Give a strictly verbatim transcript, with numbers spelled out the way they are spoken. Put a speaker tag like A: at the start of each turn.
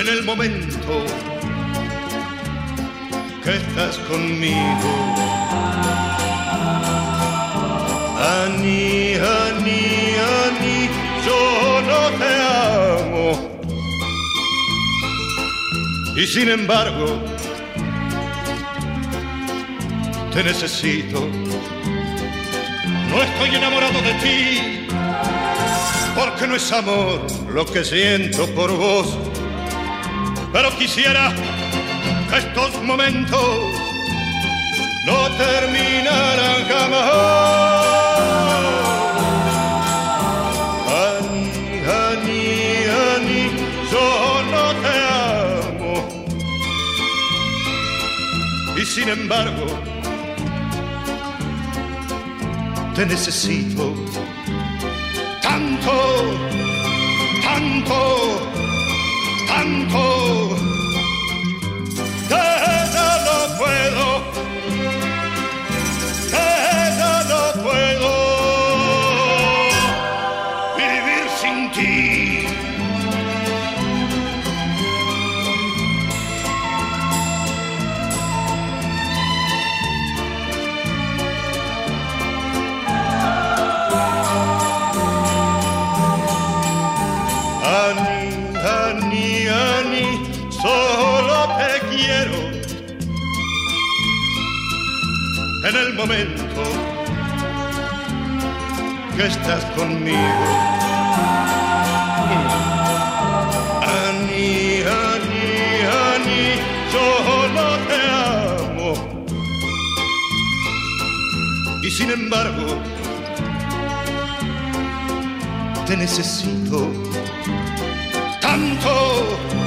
A: en el momento que estás conmigo. Ani, Ani, Ani, yo no te amo. Y sin embargo, te necesito. No estoy enamorado de ti, porque no es amor lo que siento por vos. Pero quisiera que estos momentos no terminaran jamás. Ani, Ani, Ani, yo no te amo. Y sin embargo, te necesito tanto, tanto, tanto, que ya no puedo, que ya no puedo vivir sin ti. Solo te quiero en el momento que estás conmigo. Ani, Ani, Ani, solo te amo. Y sin embargo, te necesito tanto.